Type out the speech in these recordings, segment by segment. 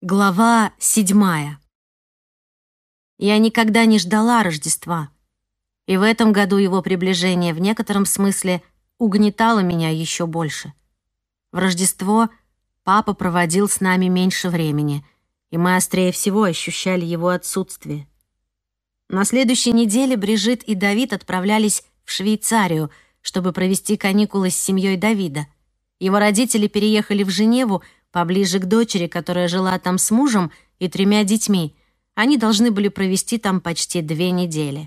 Глава 7. Я никогда не ждала Рождества, и в этом году его приближение в некотором смысле угнетало меня еще больше. В Рождество папа проводил с нами меньше времени, и мы острее всего ощущали его отсутствие. На следующей неделе Брижит и Давид отправлялись в Швейцарию, чтобы провести каникулы с семьей Давида. Его родители переехали в Женеву, поближе к дочери, которая жила там с мужем и 3 детьми. Они должны были провести там почти 2 недели.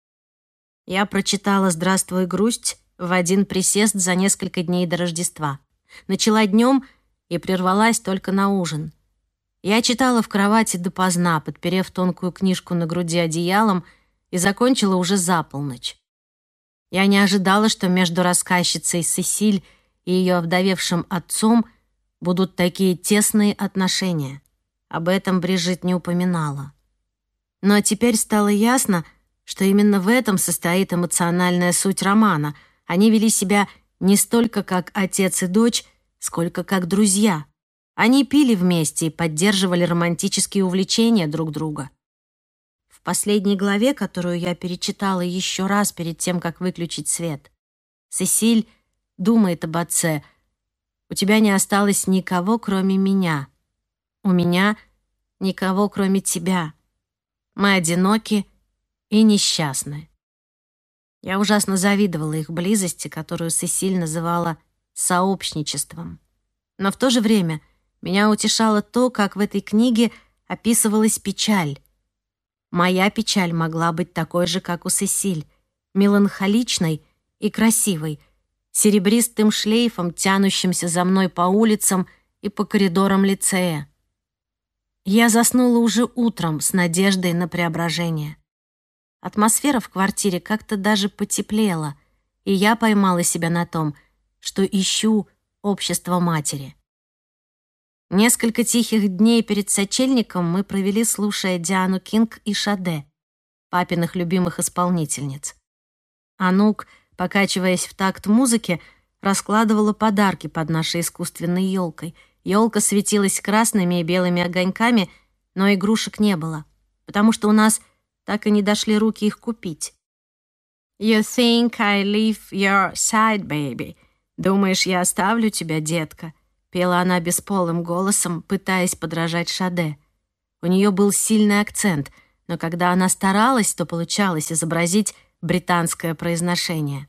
Я прочитала «Здравствуй, грусть» в один присест за несколько дней до Рождества. Начала днем и прервалась только на ужин. Я читала в кровати допоздна, подперев тонкую книжку на груди одеялом, и закончила уже за полночь. Я не ожидала, что между рассказчицей Сесиль и ее овдовевшим отцом будут такие тесные отношения. Об этом Брижит не упоминала. Но теперь стало ясно, что именно в этом состоит эмоциональная суть романа. Они вели себя не столько как отец и дочь, сколько как друзья. Они пили вместе и поддерживали романтические увлечения друг друга. В последней главе, которую я перечитала еще раз перед тем, как выключить свет, Сесиль думает об отце: «У тебя не осталось никого, кроме меня. У меня никого, кроме тебя. Мы одиноки и несчастны». Я ужасно завидовала их близости, которую Сесиль называла сообщничеством. Но в то же время меня утешало то, как в этой книге описывалась печаль. Моя печаль могла быть такой же, как у Сесиль, меланхоличной и красивой, серебристым шлейфом, тянущимся за мной по улицам и по коридорам лицея. Я заснула уже утром с надеждой на преображение. Атмосфера в квартире как-то даже потеплела, и я поймала себя на том, что ищу общество матери. Несколько тихих дней перед сочельником мы провели, слушая Диану Кинг и Шаде, папиных любимых исполнительниц. Анук, покачиваясь в такт музыки, раскладывала подарки под нашей искусственной елкой. Елка светилась красными и белыми огоньками, но игрушек не было, потому что у нас так и не дошли руки их купить. «You think I leave your side, baby?» «Думаешь, я оставлю тебя, детка?» — пела она бесполым голосом, пытаясь подражать Шаде. У нее был сильный акцент, но когда она старалась, то получалось изобразить британское произношение.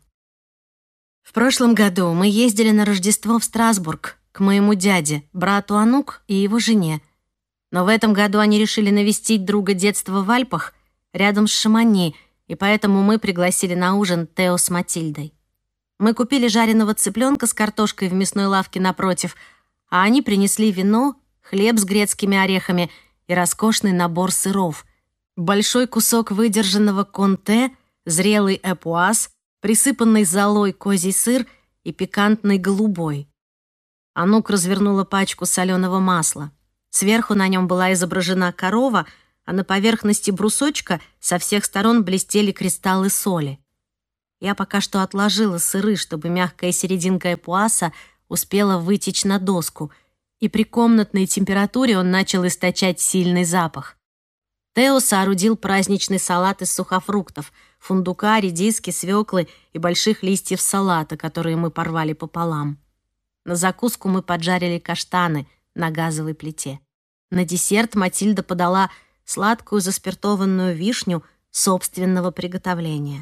В прошлом году мы ездили на Рождество в Страсбург к моему дяде, брату Анук и его жене. Но в этом году они решили навестить друга детства в Альпах рядом с Шамани, и поэтому мы пригласили на ужин Тео с Матильдой. Мы купили жареного цыпленка с картошкой в мясной лавке напротив, а они принесли вино, хлеб с грецкими орехами и роскошный набор сыров, большой кусок выдержанного конте, зрелый эпуаз, присыпанный золой козий сыр и пикантный голубой. Анук развернула пачку соленого масла. Сверху на нем была изображена корова, а на поверхности брусочка со всех сторон блестели кристаллы соли. Я пока что отложила сыры, чтобы мягкая серединка эпуаса успела вытечь на доску, и при комнатной температуре он начал источать сильный запах. Тео соорудил праздничный салат из сухофруктов, фундука, редиски, свеклы и больших листьев салата, которые мы порвали пополам. На закуску мы поджарили каштаны на газовой плите. На десерт Матильда подала сладкую заспиртованную вишню собственного приготовления.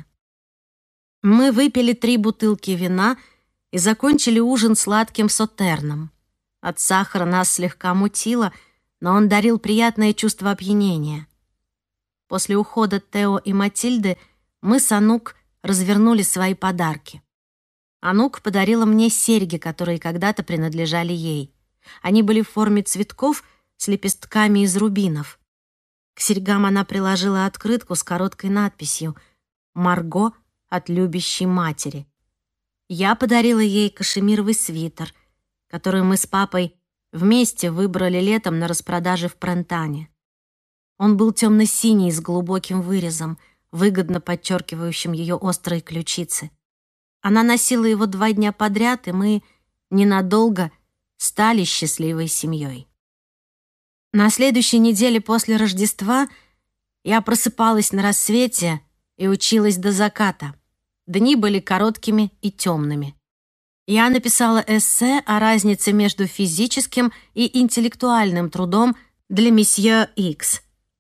Мы выпили 3 бутылки вина и закончили ужин сладким сотерном. От сахара нас слегка мутило, но он дарил приятное чувство опьянения. После ухода Тео и Матильды мы с Анук развернули свои подарки. Анук подарила мне серьги, которые когда-то принадлежали ей. Они были в форме цветков с лепестками из рубинов. К серьгам она приложила открытку с короткой надписью «Марго от любящей матери». Я подарила ей кашемировый свитер, который мы с папой вместе выбрали летом на распродаже в Прентане. Он был темно-синий с глубоким вырезом, выгодно подчеркивающим ее острые ключицы. Она носила его 2 дня подряд, и мы ненадолго стали счастливой семьей. На следующей неделе после Рождества я просыпалась на рассвете и училась до заката. Дни были короткими и темными. Я написала эссе о разнице между физическим и интеллектуальным трудом для месье Икс.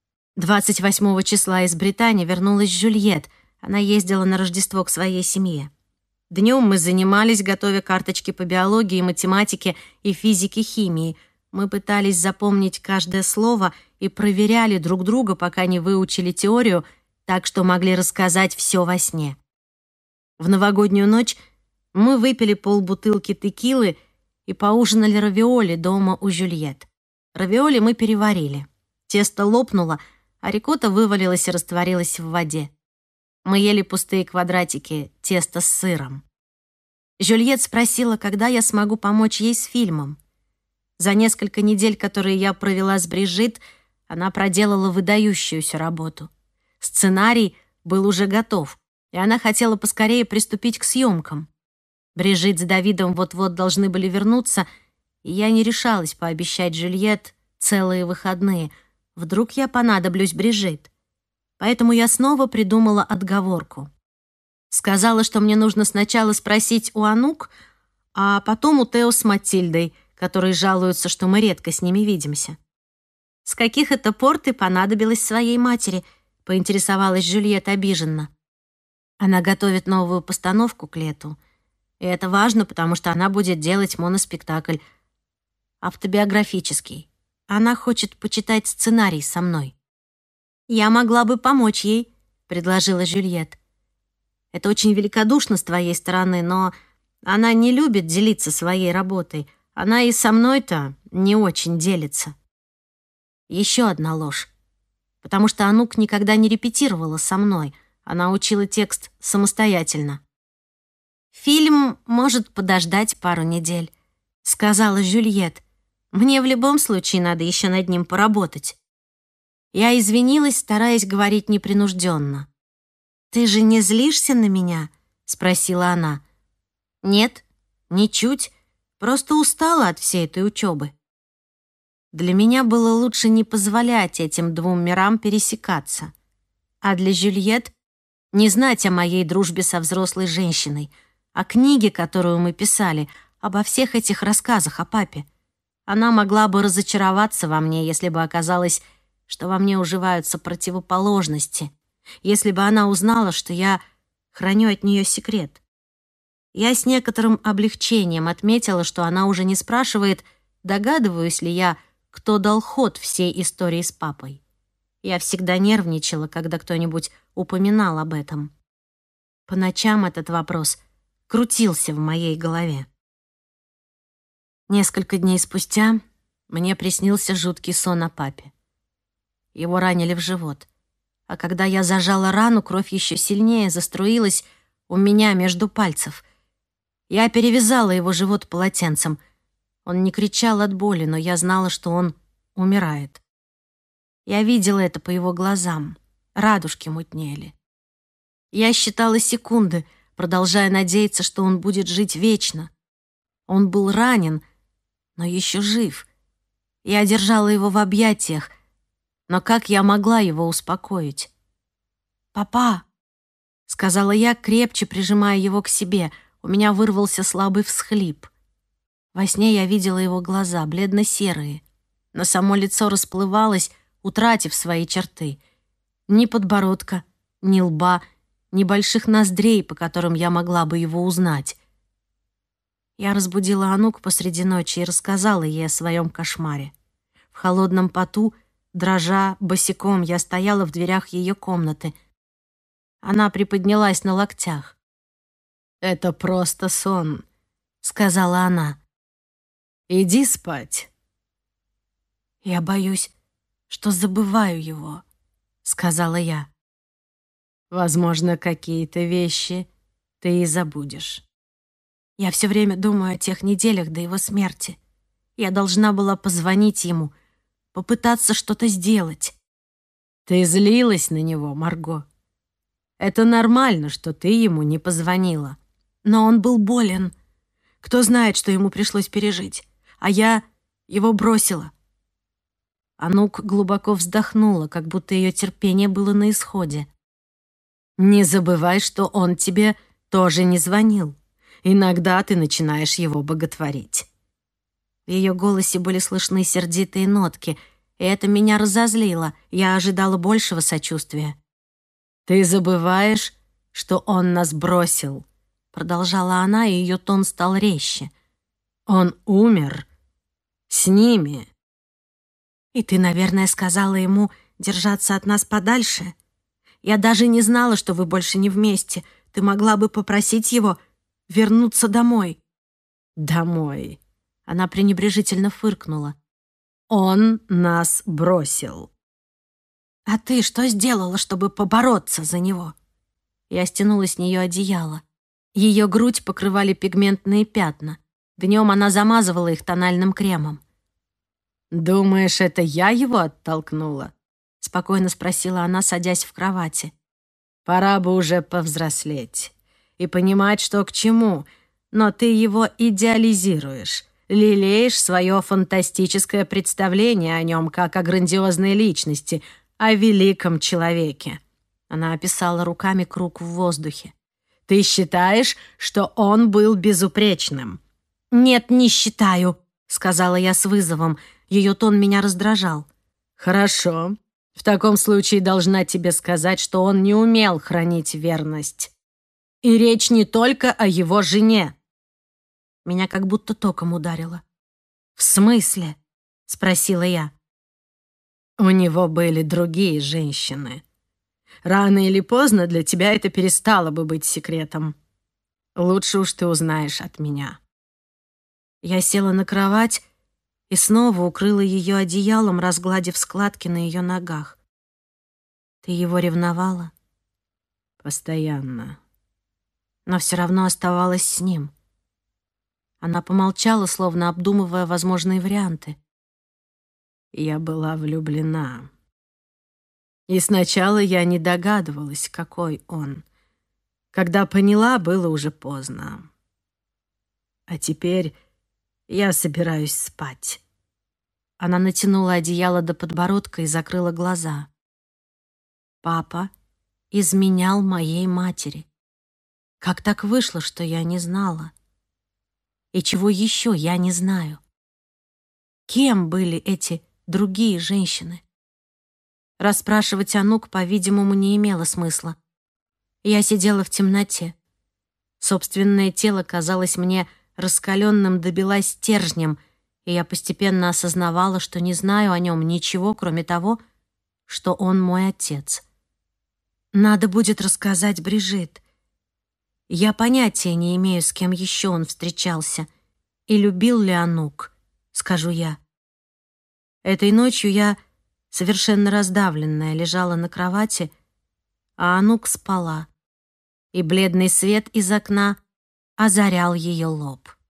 28 числа из Британии вернулась Жюльет. Она ездила на Рождество к своей семье. Днем мы занимались, готовя карточки по биологии, математике и физике-химии. Мы пытались запомнить каждое слово и проверяли друг друга, пока не выучили теорию, так что могли рассказать все во сне. В новогоднюю ночь мы выпили полбутылки текилы и поужинали равиоли дома у Жюльет. Равиоли мы переварили. Тесто лопнуло, а рикотта вывалилась и растворилась в воде. Мы ели пустые квадратики теста с сыром. Жюльет спросила, когда я смогу помочь ей с фильмом. За несколько недель, которые я провела с Брижит, она проделала выдающуюся работу. Сценарий был уже готов, и она хотела поскорее приступить к съемкам. Брижит с Давидом вот-вот должны были вернуться, и я не решалась пообещать Жюльет целые выходные. Вдруг я понадоблюсь Брижит. Поэтому я снова придумала отговорку. Сказала, что мне нужно сначала спросить у Анук, а потом у Тео с Матильдой, которые жалуются, что мы редко с ними видимся. «С каких это пор ты понадобилась своей матери?» — поинтересовалась Жюльет обиженно. Она готовит новую постановку к лету. И это важно, потому что она будет делать моноспектакль. Автобиографический. Она хочет почитать сценарий со мной. «Я могла бы помочь ей», — предложила Жюльет. «Это очень великодушно с твоей стороны, но она не любит делиться своей работой. Она и со мной-то не очень делится». Еще одна ложь. Потому что Анук никогда не репетировала со мной. Она учила текст самостоятельно. «Фильм может подождать пару недель», — сказала Жюльет. «Мне в любом случае надо еще над ним поработать». Я извинилась, стараясь говорить непринужденно. «Ты же не злишься на меня?» — спросила она. «Нет, ничуть. Просто устала от всей этой учебы». Для меня было лучше не позволять этим двум мирам пересекаться. А для Жюльет не знать о моей дружбе со взрослой женщиной, о книге, которую мы писали, обо всех этих рассказах о папе. Она могла бы разочароваться во мне, если бы оказалось, что во мне уживаются противоположности, если бы она узнала, что я храню от нее секрет. Я с некоторым облегчением отметила, что она уже не спрашивает, догадываюсь ли я, кто дал ход всей истории с папой. Я всегда нервничала, когда кто-нибудь упоминал об этом. По ночам этот вопрос крутился в моей голове. Несколько дней спустя мне приснился жуткий сон о папе. Его ранили в живот. А когда я зажала рану, кровь еще сильнее заструилась у меня между пальцев. Я перевязала его живот полотенцем. Он не кричал от боли, но я знала, что он умирает. Я видела это по его глазам. Радужки мутнели. Я считала секунды, продолжая надеяться, что он будет жить вечно. Он был ранен, но еще жив. Я держала его в объятиях, но как я могла его успокоить? «Папа!» — сказала я, крепче прижимая его к себе. У меня вырвался слабый всхлип. Во сне я видела его глаза, бледно-серые, но само лицо расплывалось, утратив свои черты. Ни подбородка, ни лба, ни больших ноздрей, по которым я могла бы его узнать. Я разбудила Анук посреди ночи и рассказала ей о своем кошмаре. В холодном поту, дрожа, босиком, я стояла в дверях ее комнаты. Она приподнялась на локтях. «Это просто сон», — сказала она. «Иди спать». «Я боюсь, что забываю его», — сказала я. «Возможно, какие-то вещи ты и забудешь». Я все время думаю о тех неделях до его смерти. Я должна была позвонить ему, попытаться что-то сделать. «Ты злилась на него, Марго. Это нормально, что ты ему не позвонила». Но он был болен. Кто знает, что ему пришлось пережить. А я его бросила. Анук глубоко вздохнула, как будто ее терпение было на исходе. «Не забывай, что он тебе тоже не звонил. Иногда ты начинаешь его боготворить». В ее голосе были слышны сердитые нотки, и это меня разозлило. Я ожидала большего сочувствия. «Ты забываешь, что он нас бросил», — продолжала она, и ее тон стал резче. «Он умер с ними». «И ты, наверное, сказала ему держаться от нас подальше? Я даже не знала, что вы больше не вместе. Ты могла бы попросить его вернуться домой». «Домой?» — она пренебрежительно фыркнула. «Он нас бросил». «А ты что сделала, чтобы побороться за него?» Я стянула с нее одеяло. Ее грудь покрывали пигментные пятна. Днем она замазывала их тональным кремом. «Думаешь, это я его оттолкнула?» — спокойно спросила она, садясь в кровати. «Пора бы уже повзрослеть и понимать, что к чему, но ты его идеализируешь, лелеешь свое фантастическое представление о нем как о грандиозной личности, о великом человеке». Она описала руками круг в воздухе. «Ты считаешь, что он был безупречным?» «Нет, не считаю», — сказала я с вызовом. Ее тон меня раздражал. «Хорошо. В таком случае должна тебе сказать, что он не умел хранить верность. И речь не только о его жене». Меня как будто током ударило. «В смысле?» — спросила я. «У него были другие женщины. Рано или поздно для тебя это перестало бы быть секретом. Лучше уж ты узнаешь от меня». Я села на кровать и снова укрыла ее одеялом, разгладив складки на ее ногах. «Ты его ревновала?» «Постоянно. Но все равно оставалась с ним». Она помолчала, словно обдумывая возможные варианты. «Я была влюблена. И сначала я не догадывалась, какой он. Когда поняла, было уже поздно. А теперь я собираюсь спать». Она натянула одеяло до подбородка и закрыла глаза. «Папа изменял моей матери. Как так вышло, что я не знала? И чего еще я не знаю? Кем были эти другие женщины?» Расспрашивать Анук, по-видимому, не имело смысла. Я сидела в темноте. Собственное тело казалось мне раскаленным до бела стержнем, и я постепенно осознавала, что не знаю о нем ничего, кроме того, что он мой отец. Надо будет рассказать Брижит. Я понятия не имею, с кем еще он встречался, и любил ли Анук, скажу я. Этой ночью я, совершенно раздавленная, лежала на кровати, а Анук спала, и бледный свет из окна озарял ее лоб.